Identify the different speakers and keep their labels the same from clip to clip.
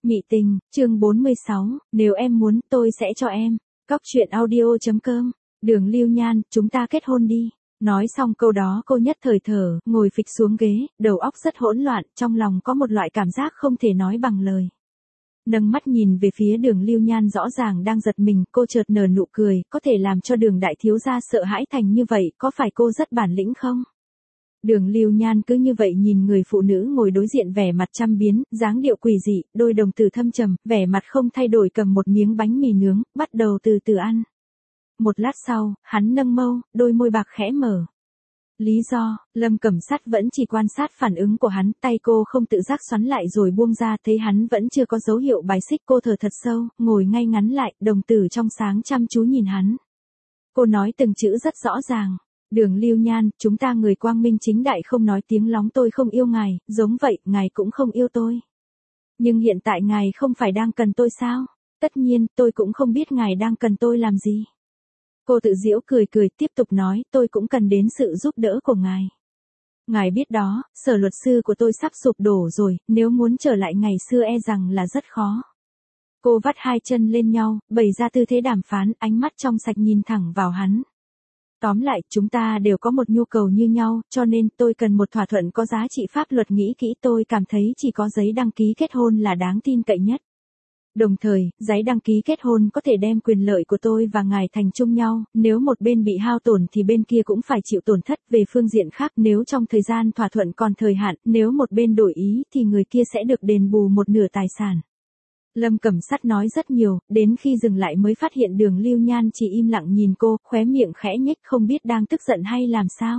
Speaker 1: Mị tình, chương 46, nếu em muốn, tôi sẽ cho em. Cóc truyện audio.com, Đường Lưu Nhan, chúng ta kết hôn đi. Nói xong câu đó cô nhất thời thở, ngồi phịch xuống ghế, đầu óc rất hỗn loạn, trong lòng có một loại cảm giác không thể nói bằng lời. Nâng mắt nhìn về phía Đường Lưu Nhan rõ ràng đang giật mình, cô chợt nở nụ cười, có thể làm cho Đường đại thiếu gia sợ hãi thành như vậy, có phải cô rất bản lĩnh không? Đường Lưu Nhan cứ như vậy nhìn người phụ nữ ngồi đối diện vẻ mặt trăm biến, dáng điệu quỷ dị, đôi đồng tử thâm trầm, vẻ mặt không thay đổi cầm một miếng bánh mì nướng, bắt đầu từ từ ăn. Một lát sau, hắn nâng mâu, đôi môi bạc khẽ mở. Lý do, Lâm Cẩm Sắt vẫn chỉ quan sát phản ứng của hắn, tay cô không tự giác xoắn lại rồi buông ra, thấy hắn vẫn chưa có dấu hiệu bài xích, cô thở thật sâu, ngồi ngay ngắn lại, đồng tử trong sáng chăm chú nhìn hắn. Cô nói từng chữ rất rõ ràng. Đường Lưu Nhan, chúng ta người quang minh chính đại không nói tiếng lóng tôi không yêu ngài, giống vậy, ngài cũng không yêu tôi. Nhưng hiện tại ngài không phải đang cần tôi sao? Tất nhiên, tôi cũng không biết ngài đang cần tôi làm gì. Cô tự giễu cười cười tiếp tục nói, tôi cũng cần đến sự giúp đỡ của ngài. Ngài biết đó, sở luật sư của tôi sắp sụp đổ rồi, nếu muốn trở lại ngày xưa e rằng là rất khó. Cô vắt hai chân lên nhau, bày ra tư thế đàm phán, ánh mắt trong sạch nhìn thẳng vào hắn. Tóm lại, chúng ta đều có một nhu cầu như nhau, cho nên tôi cần một thỏa thuận có giá trị pháp luật, nghĩ kỹ tôi cảm thấy chỉ có giấy đăng ký kết hôn là đáng tin cậy nhất. Đồng thời, giấy đăng ký kết hôn có thể đem quyền lợi của tôi và ngài thành chung nhau, nếu một bên bị hao tổn thì bên kia cũng phải chịu tổn thất. Về phương diện khác, nếu trong thời gian thỏa thuận còn thời hạn, nếu một bên đổi ý thì người kia sẽ được đền bù một nửa tài sản. Lâm Cẩm Sắt nói rất nhiều, đến khi dừng lại mới phát hiện Đường Lưu Nhan chỉ im lặng nhìn cô, khóe miệng khẽ nhếch không biết đang tức giận hay làm sao.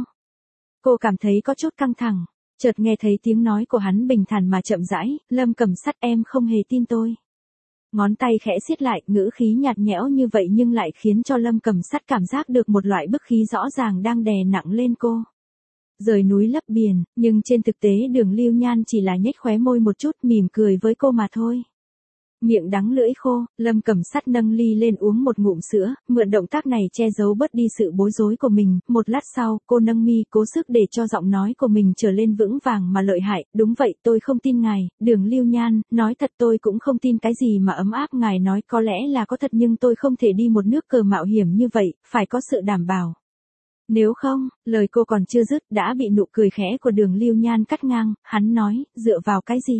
Speaker 1: Cô cảm thấy có chút căng thẳng, chợt nghe thấy tiếng nói của hắn bình thản mà chậm rãi, Lâm Cẩm Sắt em không hề tin tôi. Ngón tay khẽ siết lại, ngữ khí nhạt nhẽo như vậy nhưng lại khiến cho Lâm Cẩm Sắt cảm giác được một loại bức khí rõ ràng đang đè nặng lên cô. Rời núi lấp biển, nhưng trên thực tế Đường Lưu Nhan chỉ là nhếch khóe môi một chút mỉm cười với cô mà thôi. Miệng đắng lưỡi khô, Lâm Cẩm Sắt nâng ly lên uống một ngụm sữa, mượn động tác này che giấu bớt đi sự bối rối của mình. Một lát sau, cô nâng mi cố sức để cho giọng nói của mình trở lên vững vàng mà lợi hại. Đúng vậy, tôi không tin ngài, Đường Lưu Nhan, nói thật tôi cũng không tin cái gì mà ấm áp ngài nói, có lẽ là có thật nhưng tôi không thể đi một nước cờ mạo hiểm như vậy, phải có sự đảm bảo. Nếu không, lời cô còn chưa dứt đã bị nụ cười khẽ của Đường Lưu Nhan cắt ngang, hắn nói, dựa vào cái gì?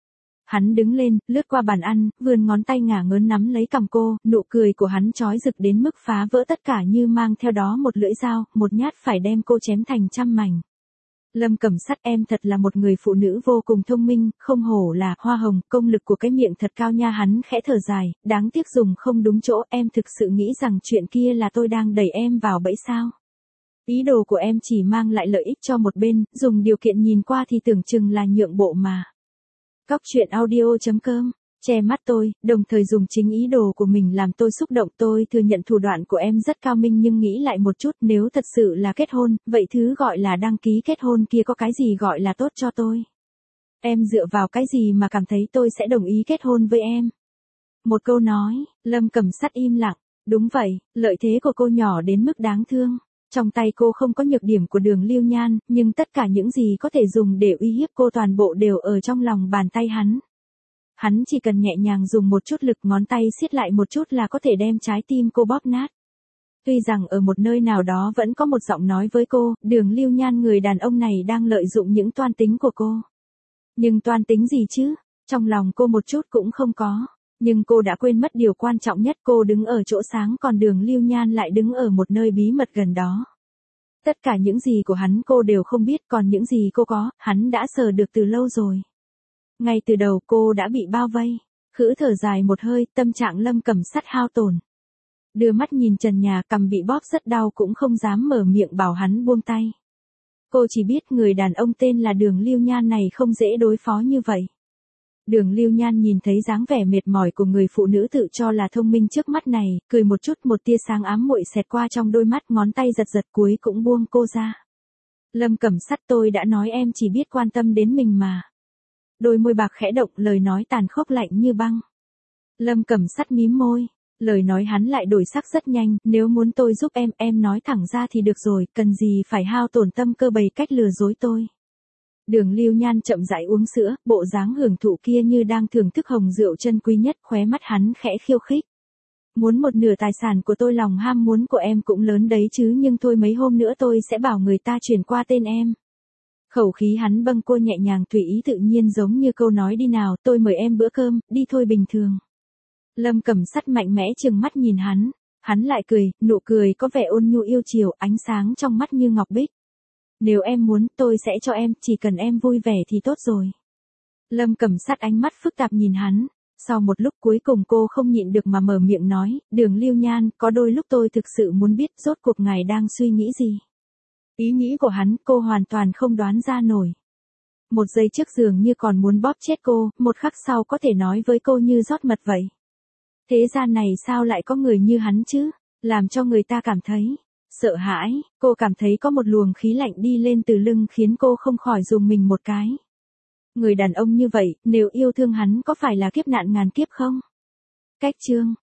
Speaker 1: Hắn đứng lên, lướt qua bàn ăn, vươn ngón tay ngả ngớn nắm lấy cằm cô, nụ cười của hắn chói rực đến mức phá vỡ tất cả như mang theo đó một lưỡi dao, một nhát phải đem cô chém thành trăm mảnh. Lâm Cẩm Sắt em thật là một người phụ nữ vô cùng thông minh, không hổ là hoa hồng, công lực của cái miệng thật cao nha. Hắn khẽ thở dài, đáng tiếc dùng không đúng chỗ, em thực sự nghĩ rằng chuyện kia là tôi đang đẩy em vào bẫy sao? Ý đồ của em chỉ mang lại lợi ích cho một bên, dùng điều kiện nhìn qua thì tưởng chừng là nhượng bộ mà. Cóc truyện audio.com, che mắt tôi, đồng thời dùng chính ý đồ của mình làm tôi xúc động. Tôi thừa nhận thủ đoạn của em rất cao minh nhưng nghĩ lại một chút, nếu thật sự là kết hôn, vậy thứ gọi là đăng ký kết hôn kia có cái gì gọi là tốt cho tôi? Em dựa vào cái gì mà cảm thấy tôi sẽ đồng ý kết hôn với em? Một câu nói, Lâm Cẩm Sắt im lặng. Đúng vậy, lợi thế của cô nhỏ đến mức đáng thương. Trong tay cô không có nhược điểm của Đường Lưu Nhan, nhưng tất cả những gì có thể dùng để uy hiếp cô toàn bộ đều ở trong lòng bàn tay hắn. Hắn chỉ cần nhẹ nhàng dùng một chút lực, ngón tay siết lại một chút là có thể đem trái tim cô bóp nát. Tuy rằng ở một nơi nào đó vẫn có một giọng nói với cô, Đường Lưu Nhan người đàn ông này đang lợi dụng những toan tính của cô. Nhưng toan tính gì chứ? Trong lòng cô một chút cũng không có. Nhưng cô đã quên mất điều quan trọng nhất, cô đứng ở chỗ sáng còn Đường Lưu Nhan lại đứng ở một nơi bí mật gần đó. Tất cả những gì của hắn cô đều không biết, còn những gì cô có, hắn đã sờ được từ lâu rồi. Ngay từ đầu cô đã bị bao vây. Khữ thở dài một hơi, tâm trạng Lâm Cẩm Sắt hao tổn. Đưa mắt nhìn trần nhà, cằm bị bóp rất đau cũng không dám mở miệng bảo hắn buông tay. Cô chỉ biết người đàn ông tên là Đường Lưu Nhan này không dễ đối phó như vậy. Đường Lưu Nhan nhìn thấy dáng vẻ mệt mỏi của người phụ nữ tự cho là thông minh trước mắt này, cười một chút, một tia sáng ám muội xẹt qua trong đôi mắt, ngón tay giật giật cuối cũng buông cô ra. Lâm Cẩm Sắt, tôi đã nói em chỉ biết quan tâm đến mình mà. Đôi môi bạc khẽ động, lời nói tàn khốc lạnh như băng. Lâm Cẩm Sắt mím môi, lời nói hắn lại đổi sắc rất nhanh, nếu muốn tôi giúp em nói thẳng ra thì được rồi, cần gì phải hao tổn tâm cơ bày cách lừa dối tôi. Đường Lưu Nhan chậm rãi uống sữa, bộ dáng hưởng thụ kia như đang thưởng thức hồng rượu chân quý nhất, khóe mắt hắn khẽ khiêu khích. Muốn một nửa tài sản của tôi, lòng ham muốn của em cũng lớn đấy chứ, nhưng thôi mấy hôm nữa tôi sẽ bảo người ta chuyển qua tên em. Khẩu khí hắn bâng cô nhẹ nhàng tùy ý tự nhiên, giống như câu nói đi nào, tôi mời em bữa cơm, đi thôi bình thường. Lâm Cẩm Sắt mạnh mẽ trừng mắt nhìn hắn lại cười, nụ cười có vẻ ôn nhu yêu chiều, ánh sáng trong mắt như ngọc bích. Nếu em muốn, tôi sẽ cho em, chỉ cần em vui vẻ thì tốt rồi. Lâm Cẩm Sắt ánh mắt phức tạp nhìn hắn. Sau một lúc cuối cùng cô không nhịn được mà mở miệng nói, Đường Lưu Nhan, có đôi lúc tôi thực sự muốn biết rốt cuộc ngài đang suy nghĩ gì. Ý nghĩ của hắn cô hoàn toàn không đoán ra nổi. Một giây trước dường như còn muốn bóp chết cô, một khắc sau có thể nói với cô như rót mật vậy. Thế gian này sao lại có người như hắn chứ, làm cho người ta cảm thấy sợ hãi, cô cảm thấy có một luồng khí lạnh đi lên từ lưng khiến cô không khỏi rùng mình một cái. Người đàn ông như vậy, nếu yêu thương hắn có phải là kiếp nạn ngàn kiếp không? Cách chương